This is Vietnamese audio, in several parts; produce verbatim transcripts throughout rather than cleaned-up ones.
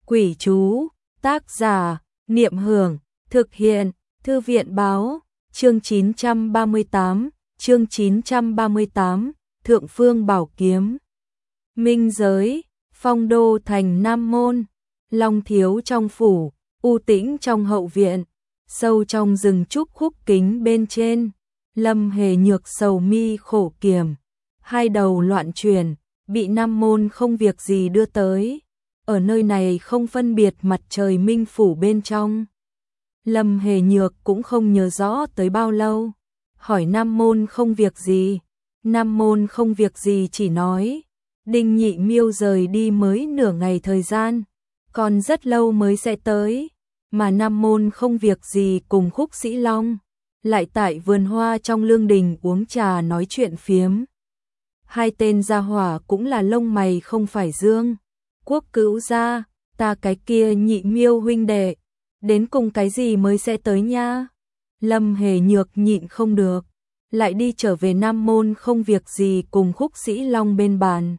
Quỷ chú, tác giả, Niệm Hưởng, thực hiện, Thư viện báo, chương chín trăm ba mươi tám, chương chín trăm ba mươi tám, Thượng Phương Bảo Kiếm. Minh giới, phong đô thành Nam Môn, long thiếu trong phủ, u tĩnh trong hậu viện, sâu trong rừng trúc khúc kính bên trên, Lâm Hề Nhược sầu mi khổ kiểm, hai đầu loạn chuyển, bị Nam Môn không việc gì đưa tới. Ở nơi này không phân biệt mặt trời minh phủ bên trong. Lâm Hề Nhược cũng không nhớ rõ tới bao lâu. Hỏi Nam Môn không việc gì. Nam Môn không việc gì chỉ nói. Đinh Nhị Miêu rời đi mới nửa ngày thời gian. Còn rất lâu mới sẽ tới. Mà Nam Môn không việc gì cùng Khúc Sĩ Long. Lại tại vườn hoa trong lương đình uống trà nói chuyện phiếm. Hai tên gia hỏa cũng là lông mày không phải dương. Quốc Cữu gia, ta cái kia Nhị Miêu huynh đệ, đến cùng cái gì mới sẽ tới nha? Lâm Hề Nhược nhịn không được, lại đi trở về Nam Môn không việc gì cùng Khúc Sĩ Long bên bàn.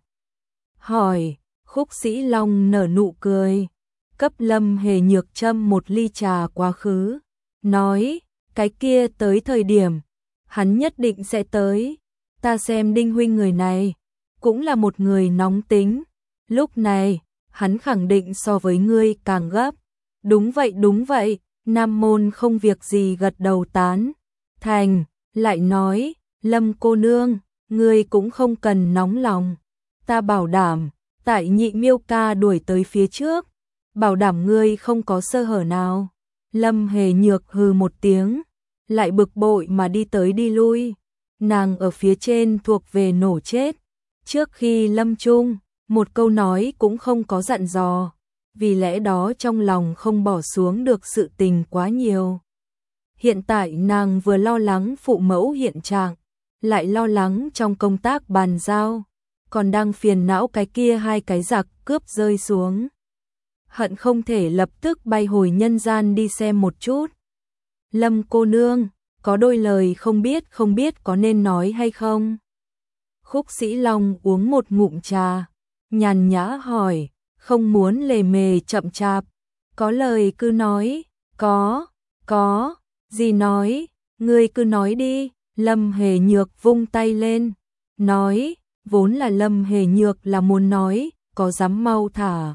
Hỏi, Khúc Sĩ Long nở nụ cười, cấp Lâm Hề Nhược châm một ly trà quá khứ, nói, cái kia tới thời điểm, hắn nhất định sẽ tới, ta xem Đinh huynh người này, cũng là một người nóng tính. Lúc này, hắn khẳng định so với ngươi càng gấp. Đúng vậy đúng vậy, Nam Môn không việc gì gật đầu tán. Thành, lại nói, Lâm cô nương, ngươi cũng không cần nóng lòng. Ta bảo đảm, tại Nhị Miêu ca đuổi tới phía trước, bảo đảm ngươi không có sơ hở nào. Lâm Hề Nhược hừ một tiếng, lại bực bội mà đi tới đi lui. Nàng ở phía trên thuộc về nổ chết. Trước khi lâm chung, một câu nói cũng không có dặn dò, vì lẽ đó trong lòng không bỏ xuống được sự tình quá nhiều. Hiện tại nàng vừa lo lắng phụ mẫu hiện trạng, lại lo lắng trong công tác bàn giao, còn đang phiền não cái kia hai cái giặc cướp rơi xuống. Hận không thể lập tức bay hồi nhân gian đi xem một chút. Lâm cô nương, có đôi lời không biết không biết có nên nói hay không? Khúc Sĩ Long uống một ngụm trà, nhàn nhã hỏi, không muốn lề mề chậm chạp, có lời cứ nói, có, có, gì nói, ngươi cứ nói đi. Lâm Hề Nhược vung tay lên, nói, vốn là Lâm Hề Nhược là muốn nói, có dám mau thả.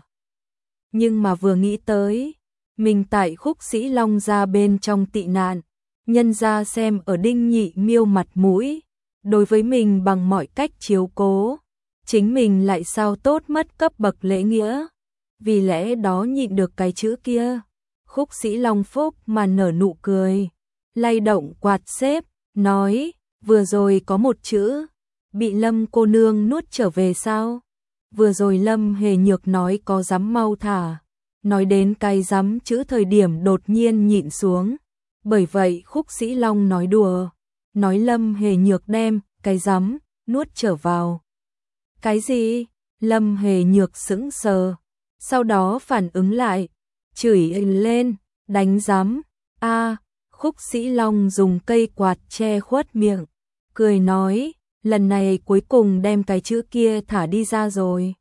Nhưng mà vừa nghĩ tới, mình tại Khúc Sĩ Long ra bên trong tị nạn, nhân ra xem ở Đinh Nhị Miêu mặt mũi, đối với mình bằng mọi cách chiếu cố, chính mình lại sao tốt mất cấp bậc lễ nghĩa, vì lẽ đó nhịn được cái chữ kia. Khúc Sĩ Long phúc mà nở nụ cười, lay động quạt xếp, nói, vừa rồi có một chữ, bị Lâm cô nương nuốt trở về sao? Vừa rồi Lâm Hề Nhược nói có dám mau thả, nói đến cái dám chữ thời điểm đột nhiên nhịn xuống, bởi vậy Khúc Sĩ Long nói đùa, nói Lâm Hề Nhược đem cái dám nuốt trở vào. Cái gì? Lâm Hề Nhược sững sờ, sau đó phản ứng lại, chửi lên, đánh giám. A, Khúc Sĩ Long dùng cây quạt che khuất miệng, cười nói, lần này cuối cùng đem cái chữ kia thả đi ra rồi.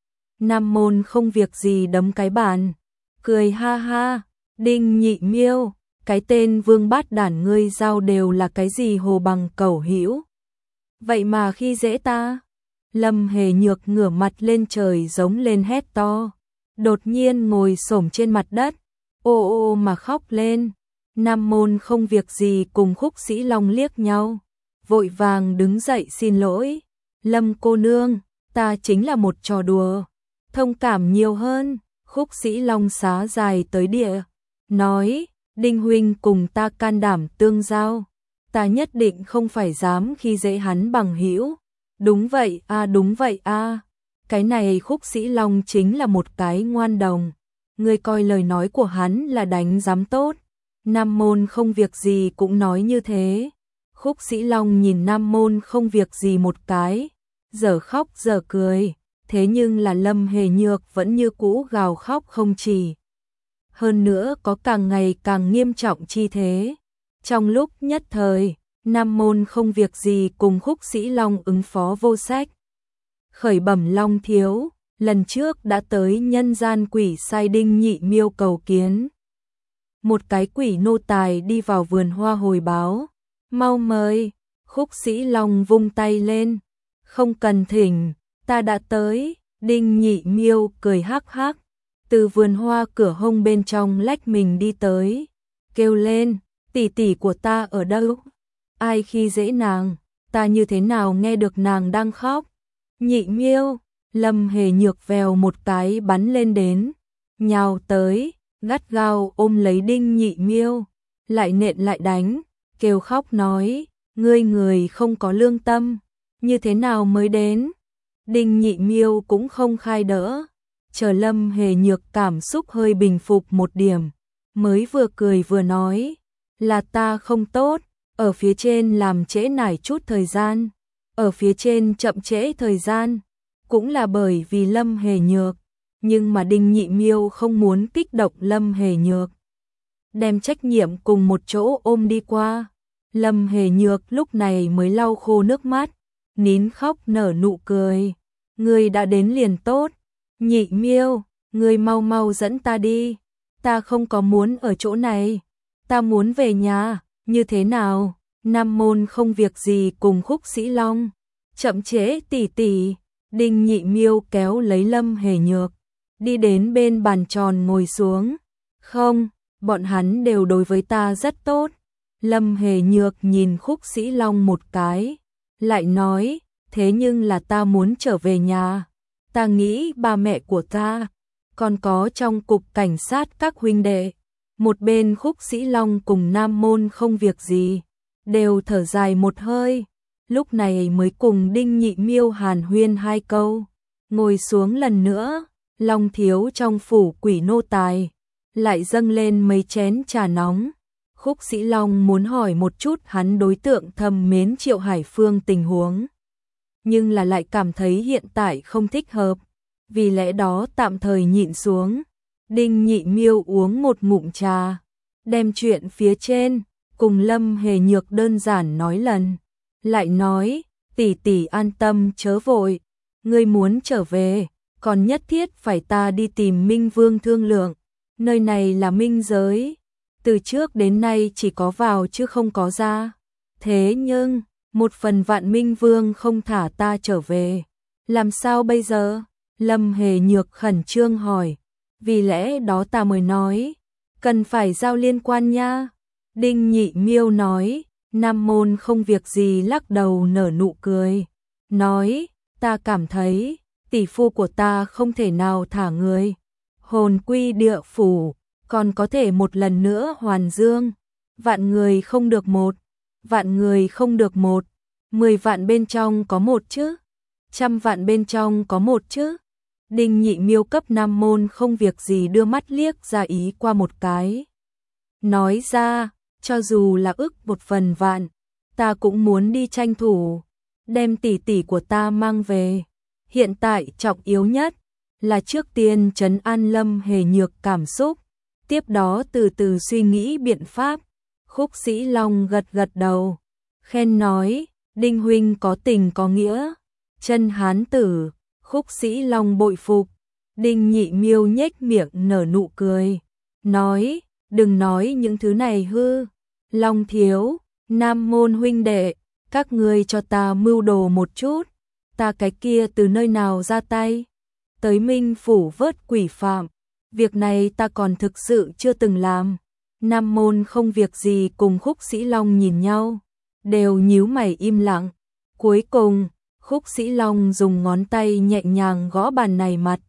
Nam Môn không việc gì đấm cái bàn, cười ha ha, Đinh Nhị Miêu, cái tên vương bát đản ngươi giao đều là cái gì hồ bằng cẩu hữu. Vậy mà khi dễ ta. Lâm Hề Nhược ngửa mặt lên trời giống lên hét to, đột nhiên ngồi xổm trên mặt đất, ô ô mà khóc lên. Nam Môn không việc gì cùng Khúc Sĩ Long liếc nhau, vội vàng đứng dậy xin lỗi, Lâm cô nương, ta chính là một trò đùa, thông cảm nhiều hơn. Khúc Sĩ Long xá dài tới địa, nói, Đinh huynh cùng ta can đảm tương giao, ta nhất định không phải dám khi dễ hắn bằng hữu. Đúng vậy a, à, đúng vậy a. À. Cái này Khúc Sĩ Long chính là một cái ngoan đồng, ngươi coi lời nói của hắn là đánh giám tốt. Nam Môn không việc gì cũng nói như thế. Khúc Sĩ Long nhìn Nam Môn không việc gì một cái, giờ khóc giờ cười, thế nhưng là Lâm Hề Nhược vẫn như cũ gào khóc không chỉ. Hơn nữa có càng ngày càng nghiêm trọng chi thế. Trong lúc nhất thời, Nam Môn không việc gì cùng Khúc Sĩ Long ứng phó vô sách. Khởi bẩm Long thiếu, lần trước đã tới nhân gian quỷ sai Đinh Nhị Miêu cầu kiến. Một cái quỷ nô tài đi vào vườn hoa hồi báo, mau mời. Khúc Sĩ Long vung tay lên, không cần thỉnh, ta đã tới. Đinh Nhị Miêu cười hắc hắc, từ vườn hoa cửa hông bên trong lách mình đi tới, kêu lên, tỷ tỷ của ta ở đâu? Ai khi dễ nàng, ta như thế nào nghe được nàng đang khóc? Nhị Miêu, Lâm Hề Nhược vèo một cái bắn lên đến, nhào tới, gắt gao ôm lấy Đinh Nhị Miêu, lại nện lại đánh, kêu khóc nói, ngươi người không có lương tâm, như thế nào mới đến? Đinh Nhị Miêu cũng không khai đỡ, chờ Lâm Hề Nhược cảm xúc hơi bình phục một điểm, mới vừa cười vừa nói, là ta không tốt, ở phía trên làm trễ nải chút thời gian, ở phía trên chậm trễ thời gian, cũng là bởi vì Lâm Hề Nhược, nhưng mà Đinh Nhị Miêu không muốn kích động Lâm Hề Nhược, đem trách nhiệm cùng một chỗ ôm đi qua. Lâm Hề Nhược lúc này mới lau khô nước mắt, nín khóc nở nụ cười, ngươi đã đến liền tốt, Nhị Miêu, ngươi mau mau dẫn ta đi, ta không có muốn ở chỗ này, ta muốn về nhà, như thế nào? Nam môn không việc gì cùng Khúc Sĩ Long, chậm trễ tỷ tỷ. Đinh Nhị Miêu kéo lấy Lâm Hề Nhược, đi đến bên bàn tròn ngồi xuống, không, bọn hắn đều đối với ta rất tốt. Lâm Hề Nhược nhìn Khúc Sĩ Long một cái, lại nói, thế nhưng là ta muốn trở về nhà, ta nghĩ ba mẹ của ta, còn có trong cục cảnh sát các huynh đệ. Một bên Khúc Sĩ Long cùng Nam môn không việc gì, đều thở dài một hơi, lúc này mới cùng Đinh Nhị Miêu hàn huyên hai câu, ngồi xuống lần nữa, Long thiếu trong phủ quỷ nô tài, lại dâng lên mấy chén trà nóng. Khúc Sĩ Long muốn hỏi một chút hắn đối tượng thầm mến Triệu Hải Phương tình huống, nhưng là lại cảm thấy hiện tại không thích hợp, vì lẽ đó tạm thời nhịn xuống. Đinh Nhị Miêu uống một ngụm trà, đem chuyện phía trên cùng Lâm Hề Nhược đơn giản nói lần, lại nói, tỷ tỷ an tâm chớ vội, ngươi muốn trở về, còn nhất thiết phải ta đi tìm Minh Vương thương lượng, nơi này là minh giới, từ trước đến nay chỉ có vào chứ không có ra, thế nhưng, một phần vạn Minh Vương không thả ta trở về, làm sao bây giờ? Lâm Hề Nhược khẩn trương hỏi, vì lẽ đó ta mới nói, cần phải giao liên quan nha. Đinh Nhị Miêu nói, Nam môn không việc gì lắc đầu nở nụ cười, nói, ta cảm thấy, tỷ phu của ta không thể nào thả người, hồn quy địa phủ, còn có thể một lần nữa hoàn dương, vạn người không được một, vạn người không được một, mười vạn bên trong có một chứ, trăm vạn bên trong có một chứ. Đinh Nhị Miêu cấp Nam môn không việc gì đưa mắt liếc ra ý qua một cái, nói ra, cho dù là ức một phần vạn, ta cũng muốn đi tranh thủ, đem tỷ tỷ của ta mang về. Hiện tại trọng yếu nhất là trước tiên trấn an Lâm Hề Nhược cảm xúc, tiếp đó từ từ suy nghĩ biện pháp. Khúc Sĩ Long gật gật đầu, khen nói, Đinh huynh có tình có nghĩa, chân hán tử. Khúc Sĩ Long bội phục. Đinh Nhị Miêu nhếch miệng nở nụ cười, nói, đừng nói những thứ này hư. Long thiếu, Nam môn huynh đệ, các ngươi cho ta mưu đồ một chút, ta cái kia từ nơi nào ra tay, tới Minh phủ vớt quỷ phạm, việc này ta còn thực sự chưa từng làm. Nam môn không việc gì cùng Khúc Sĩ Long nhìn nhau, đều nhíu mày im lặng. Cuối cùng, Khúc Sĩ Long dùng ngón tay nhẹ nhàng gõ bàn này mặt,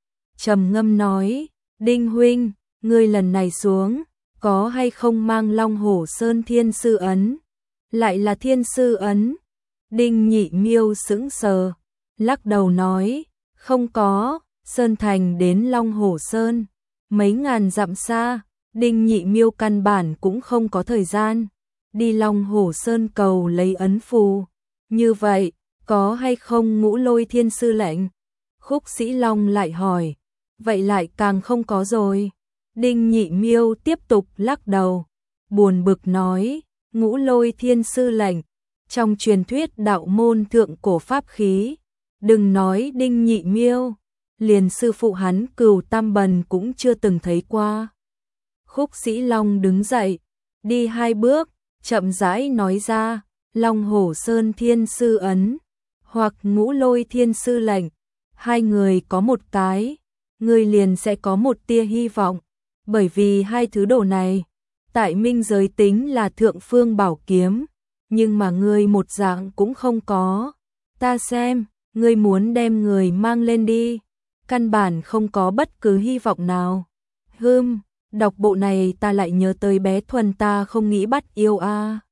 trầm ngâm nói, Đinh huynh, ngươi lần này xuống, có hay không mang Long Hổ Sơn Thiên Sư Ấn? Lại là Thiên Sư Ấn? Đinh Nhị Miêu sững sờ, lắc đầu nói, không có, Sơn Thành đến Long Hổ Sơn, mấy ngàn dặm xa, Đinh Nhị Miêu căn bản cũng không có thời gian, đi Long Hổ Sơn cầu lấy ấn phù, như vậy, có hay không Ngũ Lôi Thiên Sư lệnh? Khúc Sĩ Long lại hỏi, vậy lại càng không có rồi. Đinh Nhị Miêu tiếp tục lắc đầu, buồn bực nói, Ngũ Lôi Thiên Sư lệnh, trong truyền thuyết đạo môn thượng cổ pháp khí, đừng nói Đinh Nhị Miêu, liền sư phụ hắn Cửu Tam Bần cũng chưa từng thấy qua. Khúc Sĩ Long đứng dậy, đi hai bước, chậm rãi nói ra, Long Hổ Sơn Thiên Sư ấn, hoặc Ngũ Lôi Thiên Sư lệnh, hai người có một cái, người liền sẽ có một tia hy vọng, bởi vì hai thứ đồ này, tại minh giới tính là thượng phương bảo kiếm, nhưng mà ngươi một dạng cũng không có. Ta xem, ngươi muốn đem người mang lên đi, căn bản không có bất cứ hy vọng nào. Hừm, đọc bộ này ta lại nhớ tới bé Thuần ta không nghĩ bắt yêu a.